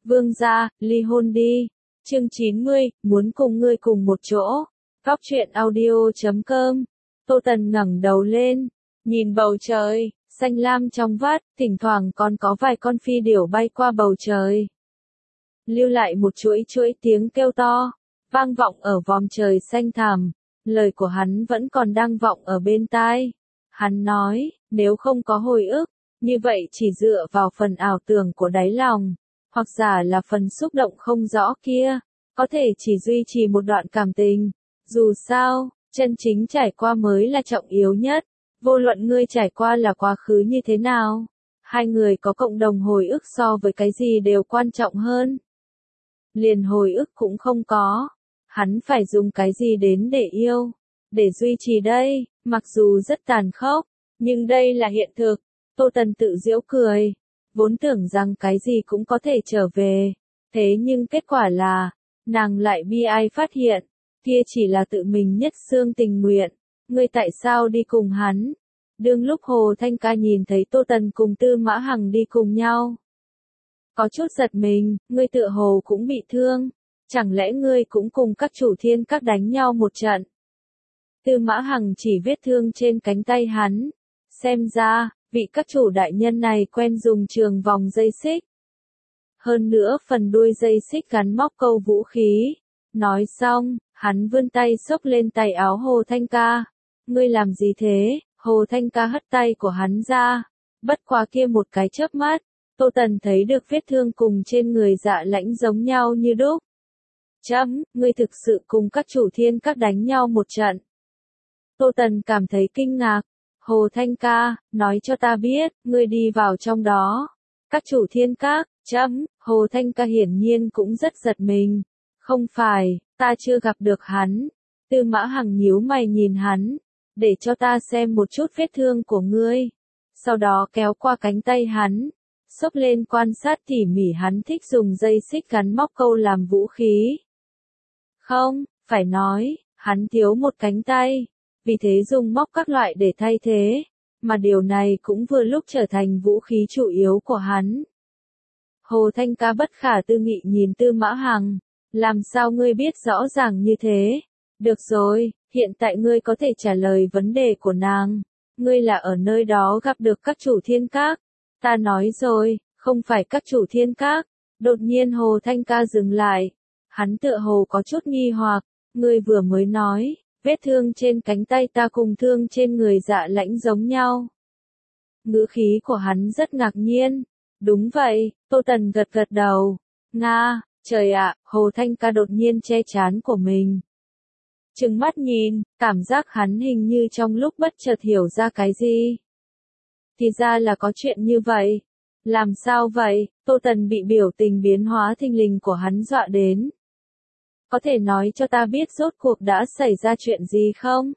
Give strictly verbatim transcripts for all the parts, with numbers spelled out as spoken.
Vương gia, ly hôn đi. Chương chín mươi, muốn cùng ngươi cùng một chỗ. Góc truyện audio chấm com. Tô Tần ngẩng đầu lên, nhìn bầu trời, xanh lam trong vắt, thỉnh thoảng còn có vài con phi điểu bay qua bầu trời. Lưu lại một chuỗi chuỗi tiếng kêu to, vang vọng ở vòm trời xanh thẳm, lời của hắn vẫn còn đang vọng ở bên tai. Hắn nói, nếu không có hồi ức, như vậy chỉ dựa vào phần ảo tưởng của đáy lòng, hoặc giả là phần xúc động không rõ kia, có thể chỉ duy trì một đoạn cảm tình. Dù sao, chân chính trải qua mới là trọng yếu nhất, vô luận ngươi trải qua là quá khứ như thế nào, hai người có cộng đồng hồi ức so với cái gì đều quan trọng hơn. Liền hồi ức cũng không có, hắn phải dùng cái gì đến để yêu, để duy trì đây, mặc dù rất tàn khốc, nhưng đây là hiện thực. Tô Tần tự giễu cười, vốn tưởng rằng cái gì cũng có thể trở về, thế nhưng kết quả là, nàng lại bi ai phát hiện, kia chỉ là tự mình nhất xương tình nguyện, ngươi tại sao đi cùng hắn? Đương lúc Hồ Thanh Ca nhìn thấy Tô Tần cùng Tư Mã Hằng đi cùng nhau, có chút giật mình, ngươi tựa hồ cũng bị thương, chẳng lẽ ngươi cũng cùng các chủ thiên các đánh nhau một trận? Tư Mã Hằng chỉ vết thương trên cánh tay hắn, xem ra, vị các chủ đại nhân này quen dùng trường vòng dây xích. Hơn nữa phần đuôi dây xích gắn móc câu vũ khí. Nói xong, hắn vươn tay xốc lên tay áo Hồ Thanh Ca. Ngươi làm gì thế? Hồ Thanh Ca hất tay của hắn ra. Bất quá kia một cái chớp mắt, Tô Tần thấy được vết thương cùng trên người Dạ Lãnh giống nhau như đúc. Chấm, ngươi thực sự cùng các chủ thiên các đánh nhau một trận. Tô Tần cảm thấy kinh ngạc. Hồ Thanh Ca, nói cho ta biết, ngươi đi vào trong đó. Các chủ thiên các, chấm, Hồ Thanh Ca hiển nhiên cũng rất giật mình. Không phải, ta chưa gặp được hắn. Tư Mã Hằng nhíu mày nhìn hắn, để cho ta xem một chút vết thương của ngươi. Sau đó kéo qua cánh tay hắn, xốc lên quan sát tỉ mỉ hắn thích dùng dây xích gắn móc câu làm vũ khí. Không, phải nói, hắn thiếu một cánh tay. Vì thế dùng móc các loại để thay thế, mà điều này cũng vừa lúc trở thành vũ khí chủ yếu của hắn. Hồ Thanh Ca bất khả tư nghị nhìn Tư Mã Hằng, làm sao ngươi biết rõ ràng như thế? Được rồi, hiện tại ngươi có thể trả lời vấn đề của nàng. Ngươi là ở nơi đó gặp được các chủ thiên các. Ta nói rồi, không phải các chủ thiên các. Đột nhiên Hồ Thanh Ca dừng lại. Hắn tựa hồ có chút nghi hoặc, ngươi vừa mới nói. Vết thương trên cánh tay ta cùng thương trên người Dạ Lãnh giống nhau. Ngữ khí của hắn rất ngạc nhiên. Đúng vậy, Tô Tần gật gật đầu. Nga, trời ạ, Hồ Thanh Ca đột nhiên che trán của mình. Trừng mắt nhìn, cảm giác hắn hình như trong lúc bất chợt hiểu ra cái gì. Thì ra là có chuyện như vậy. Làm sao vậy? Tô Tần bị biểu tình biến hóa thình lình của hắn dọa đến. Có thể nói cho ta biết rốt cuộc đã xảy ra chuyện gì không?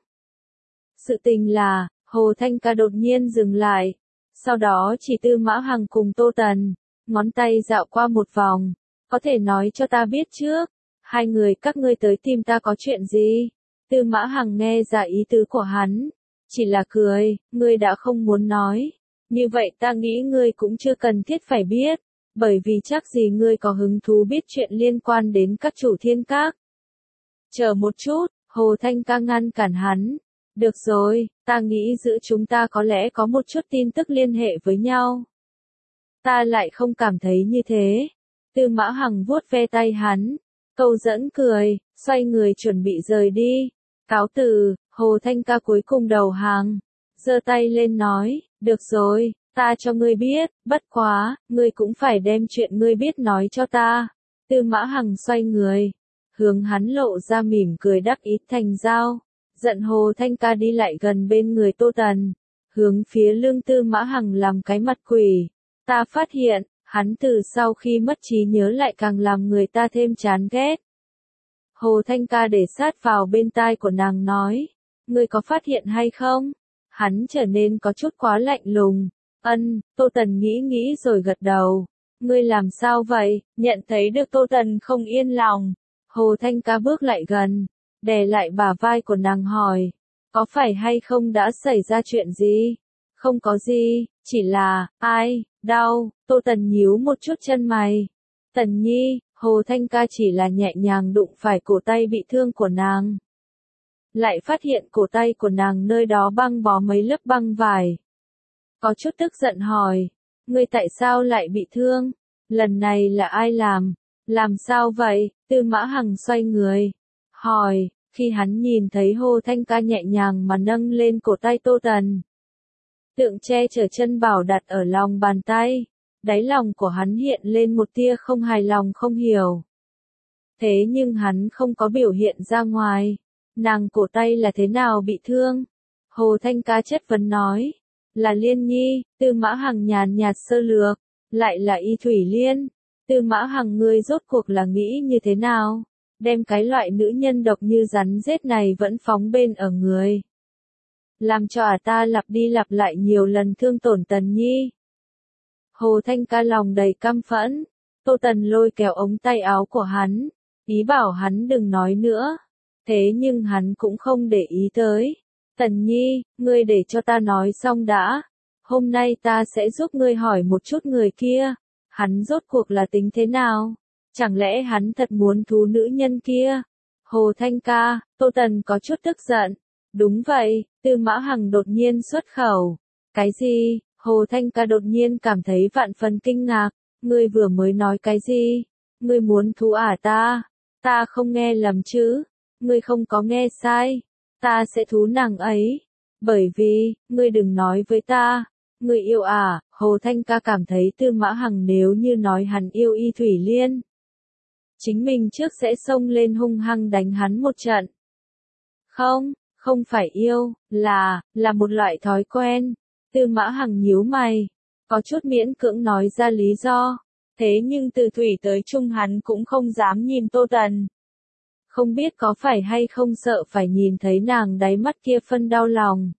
Sự tình là, Hồ Thanh Ca đột nhiên dừng lại. Sau đó chỉ Tư Mã Hằng cùng Tô Tần, ngón tay dạo qua một vòng. Có thể nói cho ta biết trước, hai người các ngươi tới tìm ta có chuyện gì? Tư Mã Hằng nghe ra ý tứ của hắn, chỉ là cười, ngươi đã không muốn nói. Như vậy ta nghĩ ngươi cũng chưa cần thiết phải biết. Bởi vì chắc gì ngươi có hứng thú biết chuyện liên quan đến các chủ thiên các. Chờ một chút, Hồ Thanh Ca ngăn cản hắn. Được rồi, ta nghĩ giữa chúng ta có lẽ có một chút tin tức liên hệ với nhau. Ta lại không cảm thấy như thế. Tư Mã Hằng vuốt ve tay hắn, câu dẫn cười, xoay người chuẩn bị rời đi. Cáo từ, Hồ Thanh Ca cuối cùng đầu hàng, giơ tay lên nói, được rồi. Ta cho ngươi biết, bất quá, ngươi cũng phải đem chuyện ngươi biết nói cho ta. Tư Mã Hằng xoay người, hướng hắn lộ ra mỉm cười đắc ý thành giao. Giận Hồ Thanh Ca đi lại gần bên người Tô Tần, hướng phía lưng Tư Mã Hằng làm cái mặt quỷ. Ta phát hiện, hắn từ sau khi mất trí nhớ lại càng làm người ta thêm chán ghét. Hồ Thanh Ca để sát vào bên tai của nàng nói, ngươi có phát hiện hay không? Hắn trở nên có chút quá lạnh lùng. Ân, Tô Tần nghĩ nghĩ rồi gật đầu. Ngươi làm sao vậy? Nhận thấy được Tô Tần không yên lòng. Hồ Thanh Ca bước lại gần, đè lại bả vai của nàng hỏi. Có phải hay không đã xảy ra chuyện gì? Không có gì, chỉ là, ai, đau. Tô Tần nhíu một chút chân mày. Tần Nhi, Hồ Thanh ca chỉ là nhẹ nhàng đụng phải cổ tay bị thương của nàng. Lại phát hiện cổ tay của nàng nơi đó băng bó mấy lớp băng vải. Có chút tức giận hỏi, ngươi tại sao lại bị thương? Lần này là ai làm? Làm sao vậy? Tư Mã Hằng xoay người, hỏi, khi hắn nhìn thấy Hồ Thanh ca nhẹ nhàng mà nâng lên cổ tay Tô Tần. Tượng che chở chân bảo đặt ở lòng bàn tay, đáy lòng của hắn hiện lên một tia không hài lòng không hiểu. Thế nhưng hắn không có biểu hiện ra ngoài, nàng cổ tay là thế nào bị thương? Hồ Thanh ca chất vấn nói, là Liên Nhi. Tư Mã Hằng nhàn nhạt sơ lược, lại là Y Thủy Liên. Tư Mã Hằng ngươi rốt cuộc là nghĩ như thế nào? Đem cái loại nữ nhân độc như rắn rết này vẫn phóng bên ở người. Làm cho ả ta lặp đi lặp lại nhiều lần thương tổn Tần Nhi. Hồ Thanh ca lòng đầy căm phẫn, Tô Tần lôi kéo ống tay áo của hắn, ý bảo hắn đừng nói nữa. Thế nhưng hắn cũng không để ý tới. Tần Nhi, ngươi để cho ta nói xong đã. Hôm nay ta sẽ giúp ngươi hỏi một chút người kia. Hắn rốt cuộc là tính thế nào? Chẳng lẽ hắn thật muốn thú nữ nhân kia? Hồ Thanh ca, Tô Tần có chút tức giận. Đúng vậy, Tư Mã Hằng đột nhiên xuất khẩu. Cái gì? Hồ Thanh ca đột nhiên cảm thấy vạn phần kinh ngạc. Ngươi vừa mới nói cái gì? Ngươi muốn thú ả ta? Ta không nghe lầm chứ? Ngươi không có nghe sai. Ta sẽ thú nàng ấy. Bởi vì, ngươi đừng nói với ta. Ngươi yêu à? Hồ Thanh ca cảm thấy Tư Mã Hằng nếu như nói hắn yêu Y Thủy Liên, chính mình trước sẽ xông lên hung hăng đánh hắn một trận. Không, không phải yêu, là, là một loại thói quen. Tư Mã Hằng nhíu mày, có chút miễn cưỡng nói ra lý do. Thế nhưng từ thủy tới chung hắn cũng không dám nhìn Tô Tần. Không biết có phải hay không sợ phải nhìn thấy nàng đáy mắt kia phân đau lòng.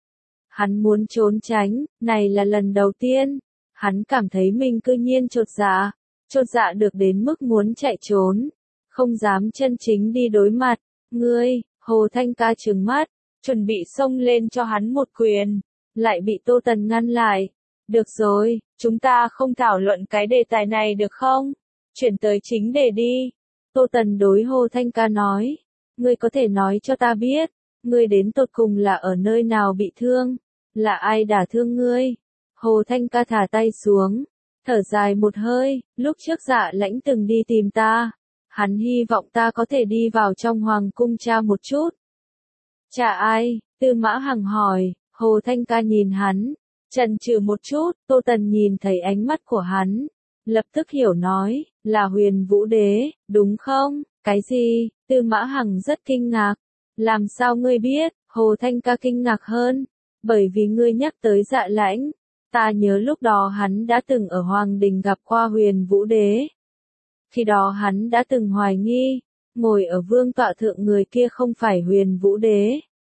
Hắn muốn trốn tránh, này là lần đầu tiên. Hắn cảm thấy mình cư nhiên chột dạ, chột dạ được đến mức muốn chạy trốn. Không dám chân chính đi đối mặt. Ngươi, Hồ Thanh ca trừng mắt, chuẩn bị xông lên cho hắn một quyền. Lại bị Tô Tần ngăn lại. Được rồi, chúng ta không thảo luận cái đề tài này được không? Chuyển tới chính đề đi. Tô Tần đối Hồ Thanh ca nói. Ngươi có thể nói cho ta biết, ngươi đến tột cùng là ở nơi nào bị thương? Là ai đả thương ngươi? Hồ Thanh ca thả tay xuống, thở dài một hơi, lúc trước Dạ Lãnh từng đi tìm ta. Hắn hy vọng ta có thể đi vào trong hoàng cung tra một chút. Tra ai? Tư Mã Hằng hỏi. Hồ Thanh ca nhìn hắn, chần chừ một chút. Tô Tần nhìn thấy ánh mắt của hắn, lập tức hiểu nói, là Huyền Vũ Đế, đúng không? Cái gì? Tư Mã Hằng rất kinh ngạc. Làm sao ngươi biết? Hồ Thanh ca kinh ngạc hơn, bởi vì ngươi nhắc tới Dạ Lãnh. Ta nhớ lúc đó hắn đã từng ở Hoàng Đình gặp qua Huyền Vũ Đế. Khi đó hắn đã từng hoài nghi, ngồi ở vương tọa thượng người kia không phải Huyền Vũ Đế.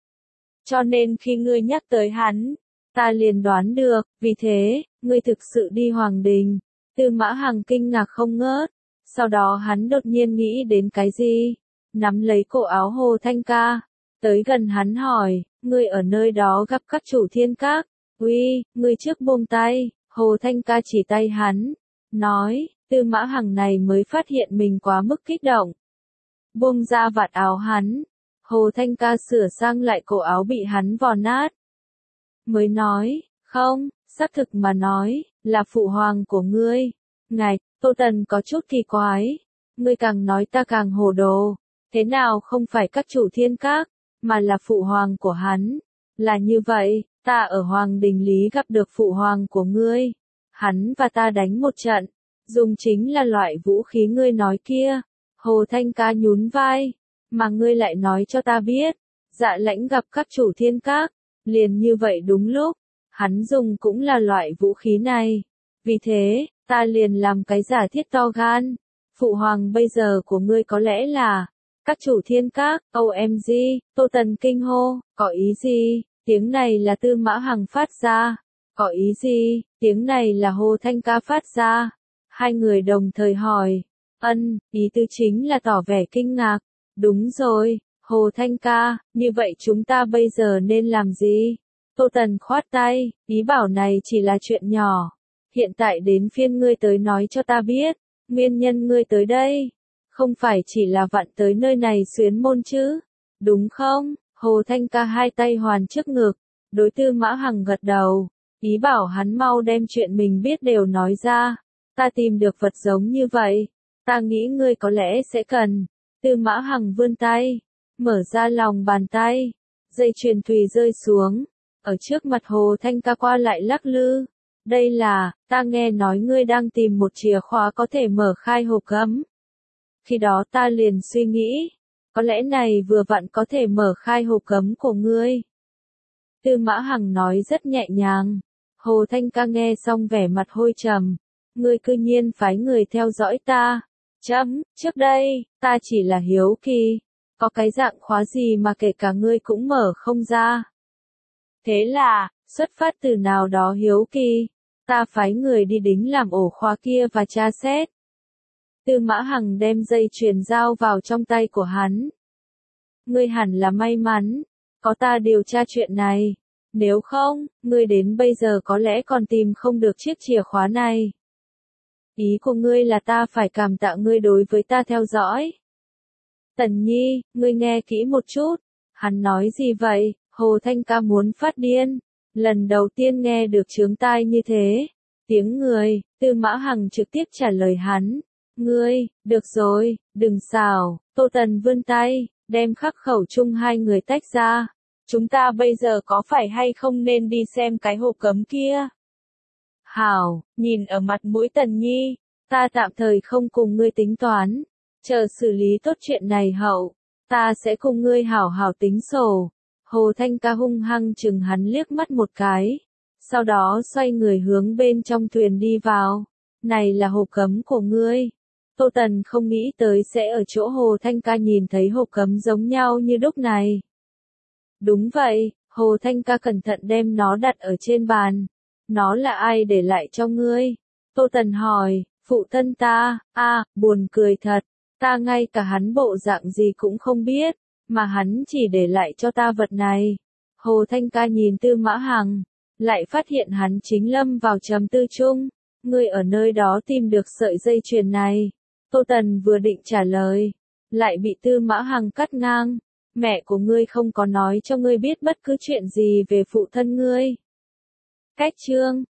Cho nên khi ngươi nhắc tới hắn, ta liền đoán được, vì thế, ngươi thực sự đi Hoàng Đình. Tư Mã Hằng kinh ngạc không ngớt, sau đó hắn đột nhiên nghĩ đến cái gì, nắm lấy cổ áo Hồ Thanh ca, tới gần hắn hỏi, ngươi ở nơi đó gặp các chủ thiên các, uy, ngươi trước buông tay. Hồ Thanh ca chỉ tay hắn, nói, Tư Mã Hằng này mới phát hiện mình quá mức kích động. Buông ra vạt áo hắn, Hồ Thanh ca sửa sang lại cổ áo bị hắn vò nát. Mới nói, không, xác thực mà nói, là phụ hoàng của ngươi. Ngài, Tô Tần có chút kỳ quái. Ngươi càng nói ta càng hồ đồ. Thế nào không phải các chủ thiên các, mà là phụ hoàng của hắn. Là như vậy, ta ở Hoàng Đình Lý gặp được phụ hoàng của ngươi. Hắn và ta đánh một trận, dùng chính là loại vũ khí ngươi nói kia. Hồ Thanh ca nhún vai, mà ngươi lại nói cho ta biết, Dạ Lãnh gặp các chủ thiên các, liền như vậy đúng lúc, hắn dùng cũng là loại vũ khí này. Vì thế, ta liền làm cái giả thiết to gan. Phụ hoàng bây giờ của ngươi có lẽ là các chủ thiên các. O M G, Tô Tần kinh hô, có ý gì? Tiếng này là Tư Mã Hằng phát ra. Có ý gì? Tiếng này là Hồ Thanh ca phát ra. Hai người đồng thời hỏi. Ân, ý tư chính là tỏ vẻ kinh ngạc. Đúng rồi, Hồ Thanh ca, như vậy chúng ta bây giờ nên làm gì? Tô Tần khoát tay, ý bảo này chỉ là chuyện nhỏ. Hiện tại đến phiên ngươi tới nói cho ta biết, Nguyên nhân ngươi tới đây, không phải chỉ là vặn tới nơi này xuyến môn chứ, đúng không? Hồ Thanh Ca hai tay hoàn trước ngực, đối Tư Mã Hằng gật đầu, ý bảo hắn mau đem chuyện mình biết đều nói ra. Ta tìm được vật giống như vậy, ta nghĩ ngươi có lẽ sẽ cần. Tư Mã Hằng vươn tay, mở ra lòng bàn tay, dây chuyền thùy rơi xuống, ở trước mặt Hồ Thanh Ca qua lại lắc lư. Đây là, ta nghe nói ngươi đang tìm một chìa khóa có thể mở khai hộp gấm. Khi đó ta liền suy nghĩ, có lẽ này vừa vặn có thể mở khai hộp gấm của ngươi. Tư Mã Hằng nói rất nhẹ nhàng. Hồ Thanh Ca nghe xong vẻ mặt hôi trầm. Ngươi cư nhiên phái người theo dõi ta. Chấm, trước đây, ta chỉ là hiếu kỳ. Có cái dạng khóa gì mà kể cả ngươi cũng mở không ra. Thế là, xuất phát từ nào đó hiếu kỳ, ta phái người đi đính làm ổ khóa kia và tra xét. Tư Mã Hằng đem dây chuyền dao vào trong tay của hắn. Ngươi hẳn là may mắn, có ta điều tra chuyện này. Nếu không, ngươi đến bây giờ có lẽ còn tìm không được chiếc chìa khóa này. Ý của ngươi là ta phải cảm tạ ngươi đối với ta theo dõi. Tần Nhi, ngươi nghe kỹ một chút. Hắn nói gì vậy? Hồ Thanh Ca muốn phát điên. Lần đầu tiên nghe được chướng tai như thế. Tiếng người, Tư Mã Hằng trực tiếp trả lời hắn. Ngươi, được rồi, đừng xào. Tô Tần vươn tay, đem khắc khẩu chung hai người tách ra. Chúng ta bây giờ có phải hay không nên đi xem cái hộp cấm kia? Hảo, nhìn ở mặt mũi Tần Nhi, ta tạm thời không cùng ngươi tính toán. Chờ xử lý tốt chuyện này hậu, ta sẽ cùng ngươi hảo hảo tính sổ. Hồ Thanh Ca hung hăng chừng hắn liếc mắt một cái. Sau đó xoay người hướng bên trong thuyền đi vào. Này là hộp cấm của ngươi. Tô Tần không nghĩ tới sẽ ở chỗ Hồ Thanh Ca nhìn thấy hộp cấm giống nhau như lúc này. Đúng vậy, Hồ Thanh Ca cẩn thận đem nó đặt ở trên bàn. Nó là ai để lại cho ngươi? Tô Tần hỏi, phụ thân ta, a à, buồn cười thật, ta ngay cả hắn bộ dạng gì cũng không biết, mà hắn chỉ để lại cho ta vật này. Hồ Thanh Ca nhìn Tư Mã Hằng, lại phát hiện hắn chính lâm vào trầm tư chung. Ngươi ở nơi đó tìm được sợi dây chuyền này. Tô Tần vừa định trả lời, lại bị Tư Mã Hằng cắt ngang. Mẹ của ngươi không có nói cho ngươi biết bất cứ chuyện gì về phụ thân ngươi. Cách chương